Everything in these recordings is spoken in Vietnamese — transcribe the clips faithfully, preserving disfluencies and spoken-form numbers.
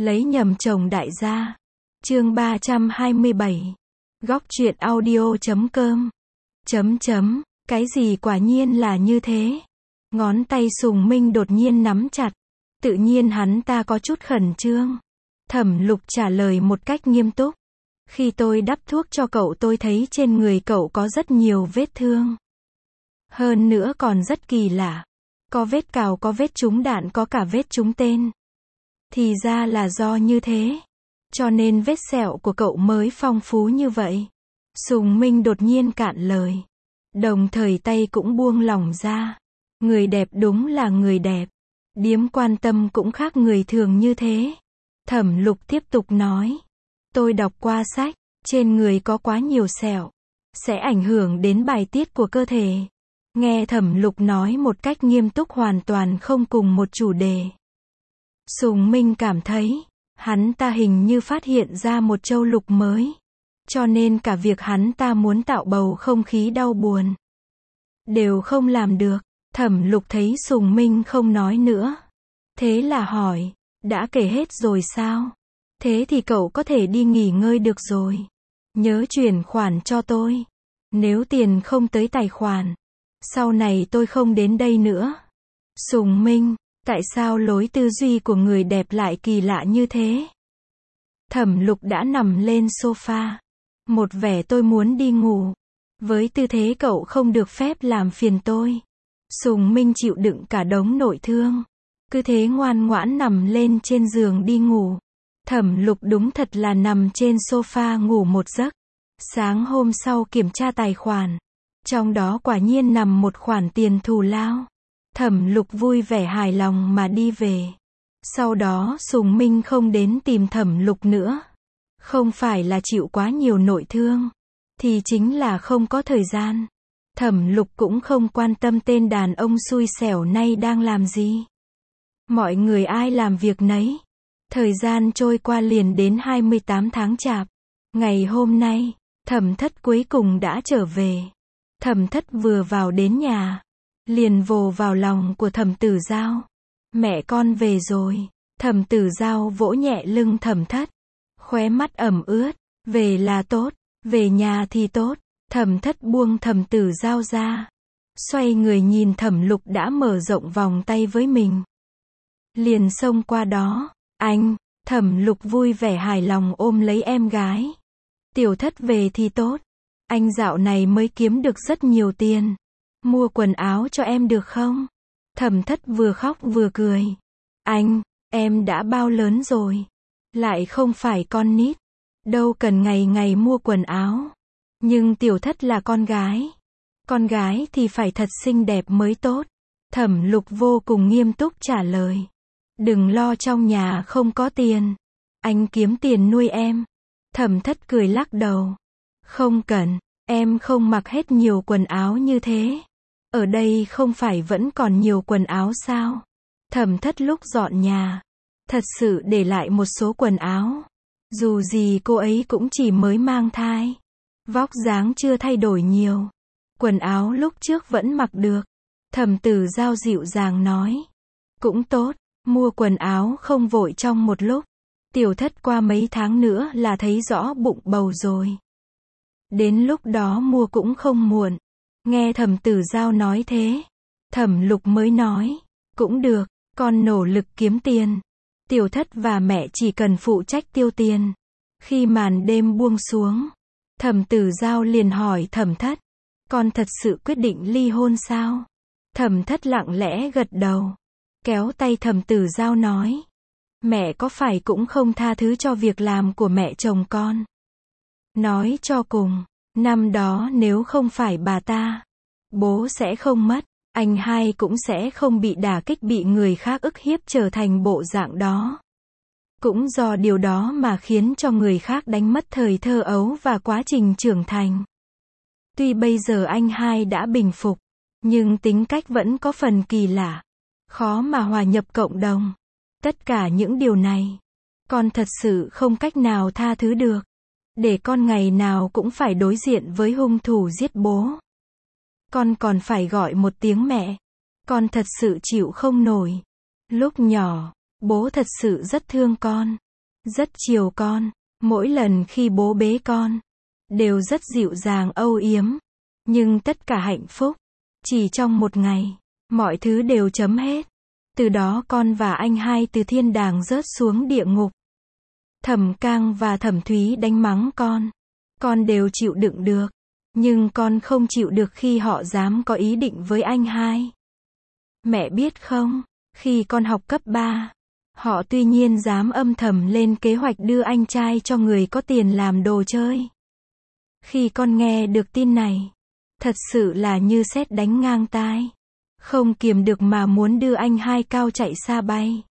Lấy nhầm chồng đại gia. Chương ba trăm hai mươi bảy. Góc truyện audio chấm com. Chấm chấm, cái gì quả nhiên là như thế. Ngón tay Sùng Minh đột nhiên nắm chặt. Tự nhiên hắn ta có chút khẩn trương. Thẩm Lục trả lời một cách nghiêm túc. Khi tôi đắp thuốc cho cậu tôi thấy trên người cậu có rất nhiều vết thương. Hơn nữa còn rất kỳ lạ. Có vết cào, có vết trúng đạn, có cả vết trúng tên. Thì ra là do như thế. Cho nên vết sẹo của cậu mới phong phú như vậy. Sùng Minh đột nhiên cạn lời. Đồng thời tay cũng buông lỏng ra. Người đẹp đúng là người đẹp. Điếm quan tâm cũng khác người thường như thế. Thẩm Lục tiếp tục nói. Tôi đọc qua sách, trên người có quá nhiều sẹo. Sẽ ảnh hưởng đến bài tiết của cơ thể. Nghe Thẩm Lục nói một cách nghiêm túc hoàn toàn không cùng một chủ đề. Sùng Minh cảm thấy, hắn ta hình như phát hiện ra một châu lục mới. Cho nên cả việc hắn ta muốn tạo bầu không khí đau buồn đều không làm được. Thẩm Lục thấy Sùng Minh không nói nữa. Thế là hỏi, đã kể hết rồi sao? Thế thì cậu có thể đi nghỉ ngơi được rồi. Nhớ chuyển khoản cho tôi. Nếu tiền không tới tài khoản, sau này tôi không đến đây nữa. Sùng Minh, tại sao lối tư duy của người đẹp lại kỳ lạ như thế? Thẩm Lục đã nằm lên sofa. Một vẻ tôi muốn đi ngủ. Với tư thế cậu không được phép làm phiền tôi. Sùng Minh chịu đựng cả đống nội thương. Cứ thế ngoan ngoãn nằm lên trên giường đi ngủ. Thẩm Lục đúng thật là nằm trên sofa ngủ một giấc. Sáng hôm sau kiểm tra tài khoản. Trong đó quả nhiên nằm một khoản tiền thù lao. Thẩm Lục vui vẻ hài lòng mà đi về. Sau đó Sùng Minh không đến tìm Thẩm Lục nữa. Không phải là chịu quá nhiều nội thương, thì chính là không có thời gian. Thẩm Lục cũng không quan tâm tên đàn ông xui xẻo này đang làm gì. Mọi người ai làm việc nấy. Thời gian trôi qua liền đến hai mươi tám tháng Chạp. Ngày hôm nay, Thẩm Thất cuối cùng đã trở về. Thẩm Thất vừa vào đến nhà, liền vồ vào lòng của Thẩm Tử Giao. Mẹ con về rồi. Thẩm Tử Giao vỗ nhẹ lưng Thẩm Thất. Khóe mắt ẩm ướt. Về là tốt. Về nhà thì tốt. Thẩm Thất buông Thẩm Tử Giao ra. Xoay người nhìn Thẩm Lục đã mở rộng vòng tay với mình. Liền xông qua đó. Anh. Thẩm Lục vui vẻ hài lòng ôm lấy em gái. Tiểu Thất về thì tốt. Anh dạo này mới kiếm được rất nhiều tiền. Mua quần áo cho em được không? Thẩm Thất vừa khóc vừa cười. Anh, em đã bao lớn rồi. Lại không phải con nít. Đâu cần ngày ngày mua quần áo. Nhưng Tiểu Thất là con gái. Con gái thì phải thật xinh đẹp mới tốt. Thẩm Lục vô cùng nghiêm túc trả lời. Đừng lo trong nhà không có tiền. Anh kiếm tiền nuôi em. Thẩm Thất cười lắc đầu. Không cần, em không mặc hết nhiều quần áo như thế. Ở đây không phải vẫn còn nhiều quần áo sao? Thẩm Thất lúc dọn nhà, thật sự để lại một số quần áo. Dù gì cô ấy cũng chỉ mới mang thai. Vóc dáng chưa thay đổi nhiều. Quần áo lúc trước vẫn mặc được. Thẩm Tử Giao dịu dàng nói. Cũng tốt, mua quần áo không vội trong một lúc. Tiểu Thất qua mấy tháng nữa là thấy rõ bụng bầu rồi. Đến lúc đó mua cũng không muộn. Nghe Thẩm Tử Giao nói thế, Thẩm Lục mới nói. Cũng được, con nỗ lực kiếm tiền. Tiểu Thất và mẹ chỉ cần phụ trách tiêu tiền. Khi màn đêm buông xuống, Thẩm Tử Giao liền hỏi Thẩm Thất. Con thật sự quyết định ly hôn sao? Thẩm Thất lặng lẽ gật đầu. Kéo tay Thẩm Tử Giao nói. Mẹ có phải cũng không tha thứ cho việc làm của mẹ chồng con? Nói cho cùng, năm đó nếu không phải bà ta, bố sẽ không mất, anh hai cũng sẽ không bị đả kích bị người khác ức hiếp trở thành bộ dạng đó. Cũng do điều đó mà khiến cho người khác đánh mất thời thơ ấu và quá trình trưởng thành. Tuy bây giờ anh hai đã bình phục, nhưng tính cách vẫn có phần kỳ lạ, khó mà hòa nhập cộng đồng. Tất cả những điều này, con thật sự không cách nào tha thứ được. Để con ngày nào cũng phải đối diện với hung thủ giết bố. Con còn phải gọi một tiếng mẹ. Con thật sự chịu không nổi. Lúc nhỏ, bố thật sự rất thương con. rất chiều con. Mỗi lần khi bố bế con, đều rất dịu dàng âu yếm. Nhưng tất cả hạnh phúc, chỉ trong một ngày, mọi thứ đều chấm hết. Từ đó con và anh hai từ thiên đàng rớt xuống địa ngục. Thẩm Cang và Thẩm Thúy đánh mắng con. Con đều chịu đựng được. Nhưng con không chịu được khi họ dám có ý định với anh hai. Mẹ biết không, khi con học cấp ba, họ tuy nhiên dám âm thầm lên kế hoạch đưa anh trai cho người có tiền làm đồ chơi. Khi con nghe được tin này, thật sự là như sét đánh ngang tai. Không kiềm được mà muốn đưa anh hai cao chạy xa bay.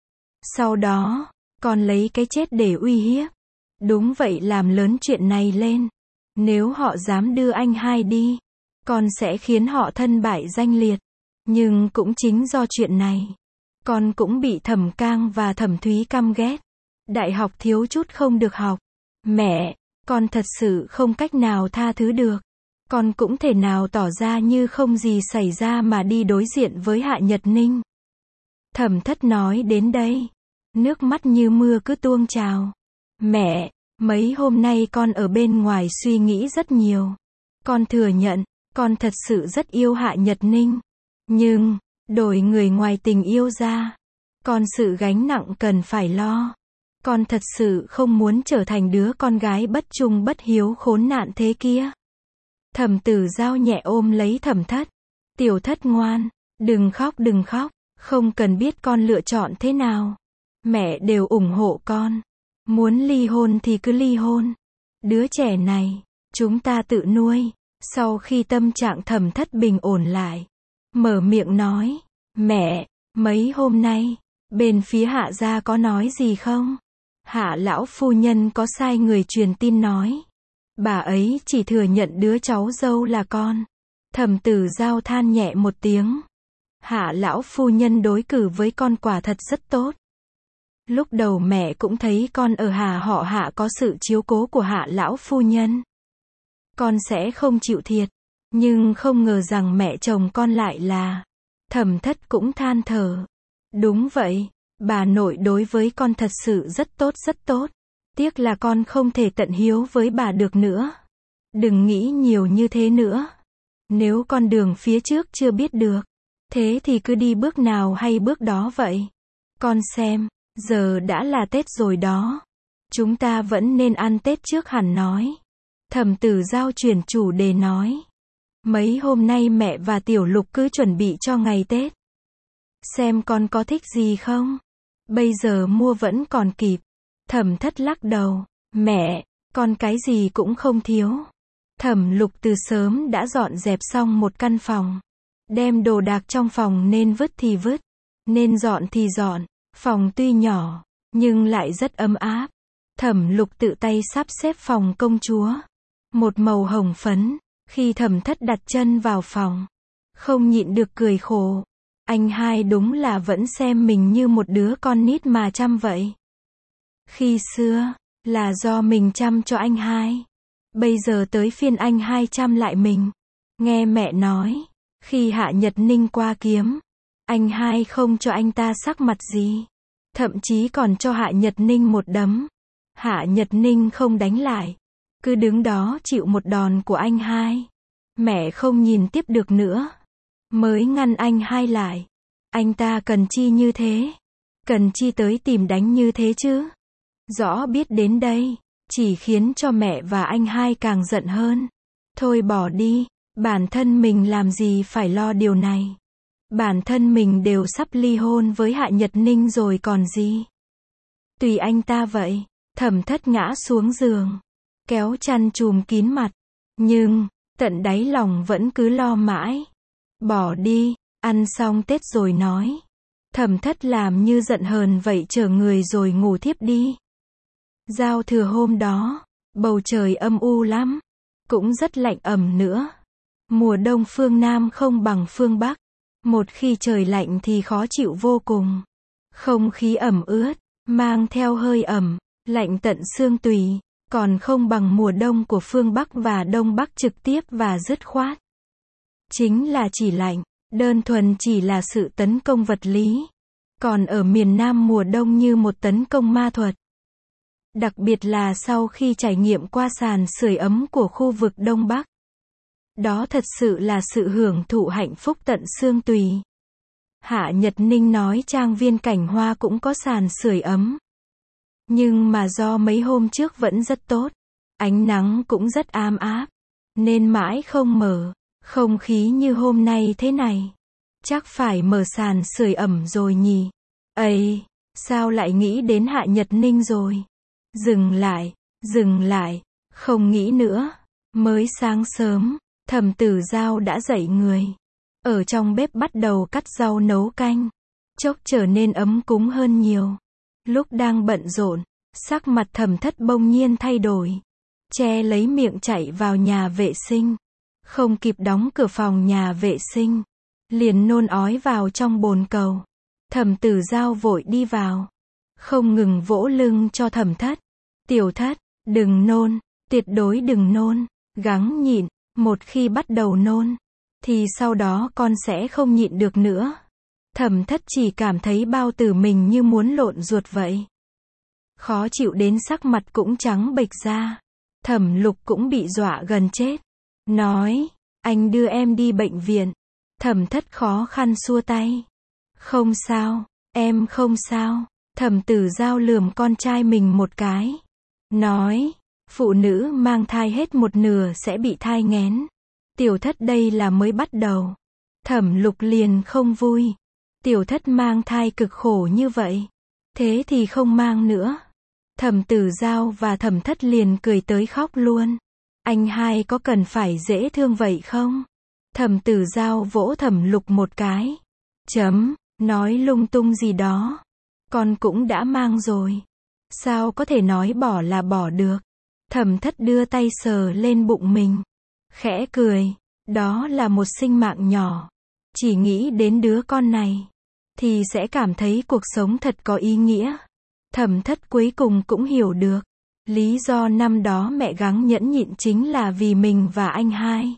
Sau đó, con lấy cái chết để uy hiếp. Đúng vậy, làm lớn chuyện này lên. Nếu họ dám đưa anh hai đi, con sẽ khiến họ thân bại danh liệt. Nhưng cũng chính do chuyện này, con cũng bị Thẩm Cang và Thẩm Thúy căm ghét. Đại học thiếu chút không được học. Mẹ, con thật sự không cách nào tha thứ được. Con cũng thể nào tỏ ra như không gì xảy ra mà đi đối diện với Hạ Nhật Ninh. Thẩm Thất nói đến đây, nước mắt như mưa cứ tuôn trào. Mẹ, mấy hôm nay con ở bên ngoài suy nghĩ rất nhiều. Con thừa nhận, con thật sự rất yêu Hạ Nhật Ninh. Nhưng, đổi người ngoài tình yêu ra, con sự gánh nặng cần phải lo. Con thật sự không muốn trở thành đứa con gái bất trung bất hiếu khốn nạn thế kia. Thẩm Tử Giao nhẹ ôm lấy Thẩm Thất. Tiểu Thất ngoan, đừng khóc đừng khóc, không cần biết con lựa chọn thế nào. Mẹ đều ủng hộ con. Muốn ly hôn thì cứ ly hôn. Đứa trẻ này, chúng ta tự nuôi. Sau khi tâm trạng Thẩm Thất bình ổn lại, mở miệng nói, mẹ, mấy hôm nay, bên phía Hạ gia có nói gì không? Hạ lão phu nhân có sai người truyền tin nói. Bà ấy chỉ thừa nhận đứa cháu dâu là con. Thẩm Tử Giao than nhẹ một tiếng. Hạ lão phu nhân đối xử với con quả thật rất tốt. Lúc đầu mẹ cũng thấy con ở Hà họ Hạ có sự chiếu cố của Hạ lão phu nhân. Con sẽ không chịu thiệt. Nhưng không ngờ rằng mẹ chồng con lại là. Thẩm Thất cũng than thở. Đúng vậy, bà nội đối với con thật sự rất tốt rất tốt. Tiếc là con không thể tận hiếu với bà được nữa. Đừng nghĩ nhiều như thế nữa. Nếu con đường phía trước chưa biết được, thế thì cứ đi bước nào hay bước đó vậy. Con xem, giờ đã là Tết rồi đó. Chúng ta vẫn nên ăn Tết trước hẳn nói. Thẩm Tử Giao chuyển chủ đề nói. Mấy hôm nay mẹ và Tiểu Lục cứ chuẩn bị cho ngày Tết. Xem con có thích gì không? Bây giờ mua vẫn còn kịp. Thẩm Thất lắc đầu. Mẹ, con cái gì cũng không thiếu. Thẩm Lục từ sớm đã dọn dẹp xong một căn phòng. Đem đồ đạc trong phòng nên vứt thì vứt. Nên dọn thì dọn. Phòng tuy nhỏ, nhưng lại rất ấm áp. Thẩm Lục tự tay sắp xếp phòng công chúa. Một màu hồng phấn. Khi Thẩm Thất đặt chân vào phòng, không nhịn được cười khổ. Anh hai đúng là vẫn xem mình như một đứa con nít mà chăm vậy. Khi xưa, là do mình chăm cho anh hai. Bây giờ tới phiên anh hai chăm lại mình. Nghe mẹ nói, khi Hạ Nhật Ninh qua kiếm, anh hai không cho anh ta sắc mặt gì. Thậm chí còn cho Hạ Nhật Ninh một đấm. Hạ Nhật Ninh không đánh lại. Cứ đứng đó chịu một đòn của anh hai. Mẹ không nhìn tiếp được nữa. Mới ngăn anh hai lại. Anh ta cần chi như thế? Cần chi tới tìm đánh như thế chứ? Rõ biết đến đây, chỉ khiến cho mẹ và anh hai càng giận hơn. Thôi bỏ đi, bản thân mình làm gì phải lo điều này. Bản thân mình đều sắp ly hôn với Hạ Nhật Ninh rồi còn gì. Tùy anh ta vậy. Thẩm Thất ngã xuống giường, kéo chăn trùm kín mặt. Nhưng, tận đáy lòng vẫn cứ lo mãi. Bỏ đi, ăn xong Tết rồi nói. Thẩm Thất làm như giận hờn vậy, chở người rồi ngủ thiếp đi. Giao thừa hôm đó, bầu trời âm u lắm. Cũng rất lạnh ẩm nữa. Mùa đông phương Nam không bằng phương Bắc. Một khi trời lạnh thì khó chịu vô cùng. Không khí ẩm ướt, mang theo hơi ẩm, lạnh tận xương tủy. Còn không bằng mùa đông của phương Bắc và Đông Bắc trực tiếp và dứt khoát. Chính là chỉ lạnh, đơn thuần chỉ là sự tấn công vật lý. Còn ở miền Nam mùa đông như một tấn công ma thuật. Đặc biệt là sau khi trải nghiệm qua sàn sưởi ấm của khu vực Đông Bắc. Đó thật sự là sự hưởng thụ hạnh phúc tận xương tùy. Hạ Nhật Ninh nói trang viên Cảnh Hoa cũng có sàn sưởi ấm. Nhưng mà do mấy hôm trước vẫn rất tốt, ánh nắng cũng rất ám áp, nên mãi không mở. Không khí như hôm nay thế này, chắc phải mở sàn sưởi ẩm rồi nhỉ. Ây, sao lại nghĩ đến Hạ Nhật Ninh rồi? Dừng lại, dừng lại, không nghĩ nữa. Mới sáng sớm, Thẩm Tử Giao đã dậy người. Ở trong bếp bắt đầu cắt rau nấu canh. Chốc trở nên ấm cúng hơn nhiều. Lúc đang bận rộn, sắc mặt Thẩm Thất bỗng nhiên thay đổi. Che lấy miệng chạy vào nhà vệ sinh. Không kịp đóng cửa phòng nhà vệ sinh, liền nôn ói vào trong bồn cầu. Thẩm Tử Giao vội đi vào, không ngừng vỗ lưng cho Thẩm Thất. Tiểu Thất, đừng nôn, tuyệt đối đừng nôn, gắng nhịn, một khi bắt đầu nôn, thì sau đó con sẽ không nhịn được nữa. Thẩm Thất chỉ cảm thấy bao tử mình như muốn lộn ruột vậy. Khó chịu đến sắc mặt cũng trắng bệch ra. Thẩm Lục cũng bị dọa gần chết. Nói, anh đưa em đi bệnh viện. Thẩm Thất khó khăn xua tay. Không sao, em không sao. Thẩm Tử Giao lườm con trai mình một cái. Nói, phụ nữ mang thai hết một nửa sẽ bị thai nghén. Tiểu Thất đây là mới bắt đầu. Thẩm Lục liền không vui. Tiểu Thất mang thai cực khổ như vậy. Thế thì không mang nữa. Thẩm Tử Giao và Thẩm Thất liền cười tới khóc luôn. Anh hai có cần phải dễ thương vậy không? Thẩm Tử Giao vỗ Thẩm Lục một cái. Chấm, nói lung tung gì đó. Con cũng đã mang rồi. Sao có thể nói bỏ là bỏ được? Thẩm Thất đưa tay sờ lên bụng mình. Khẽ cười. Đó là một sinh mạng nhỏ. Chỉ nghĩ đến đứa con này, thì sẽ cảm thấy cuộc sống thật có ý nghĩa. Thẩm Thất cuối cùng cũng hiểu được. Lý do năm đó mẹ gắng nhẫn nhịn chính là vì mình và anh hai.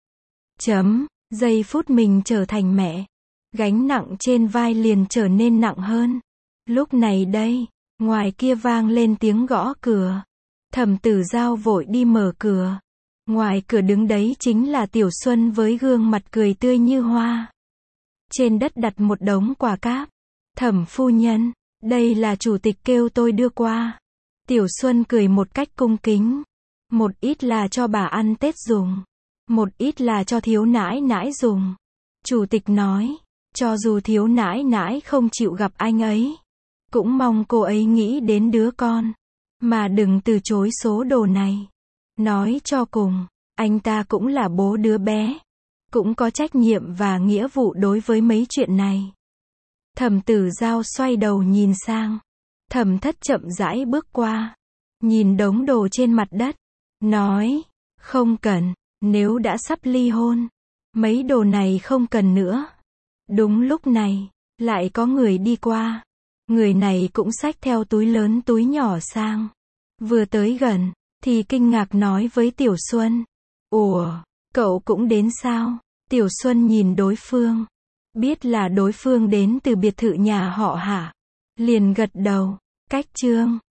Chấm, giây phút mình trở thành mẹ, gánh nặng trên vai liền trở nên nặng hơn. Lúc này đây, ngoài kia vang lên tiếng gõ cửa. Thẩm Tử Giao vội đi mở cửa. Ngoài cửa đứng đấy chính là Tiểu Xuân với gương mặt cười tươi như hoa. Trên đất đặt một đống quà cáp. Thẩm phu nhân, đây là chủ tịch kêu tôi đưa qua. Tiểu Xuân cười một cách cung kính. Một ít là cho bà ăn Tết dùng. Một ít là cho thiếu nãi nãi dùng. Chủ tịch nói, cho dù thiếu nãi nãi không chịu gặp anh ấy, cũng mong cô ấy nghĩ đến đứa con, mà đừng từ chối số đồ này. Nói cho cùng, anh ta cũng là bố đứa bé, cũng có trách nhiệm và nghĩa vụ đối với mấy chuyện này. Thẩm Tử Giao xoay đầu nhìn sang. Thẩm Thất chậm rãi bước qua, nhìn đống đồ trên mặt đất, nói, không cần, nếu đã sắp ly hôn, mấy đồ này không cần nữa. Đúng lúc này, lại có người đi qua. Người này cũng xách theo túi lớn túi nhỏ sang. Vừa tới gần, thì kinh ngạc nói với Tiểu Xuân. Ủa, cậu cũng đến sao? Tiểu Xuân nhìn đối phương, biết là đối phương đến từ biệt thự nhà họ Hạ, liền gật đầu. Cách Trương,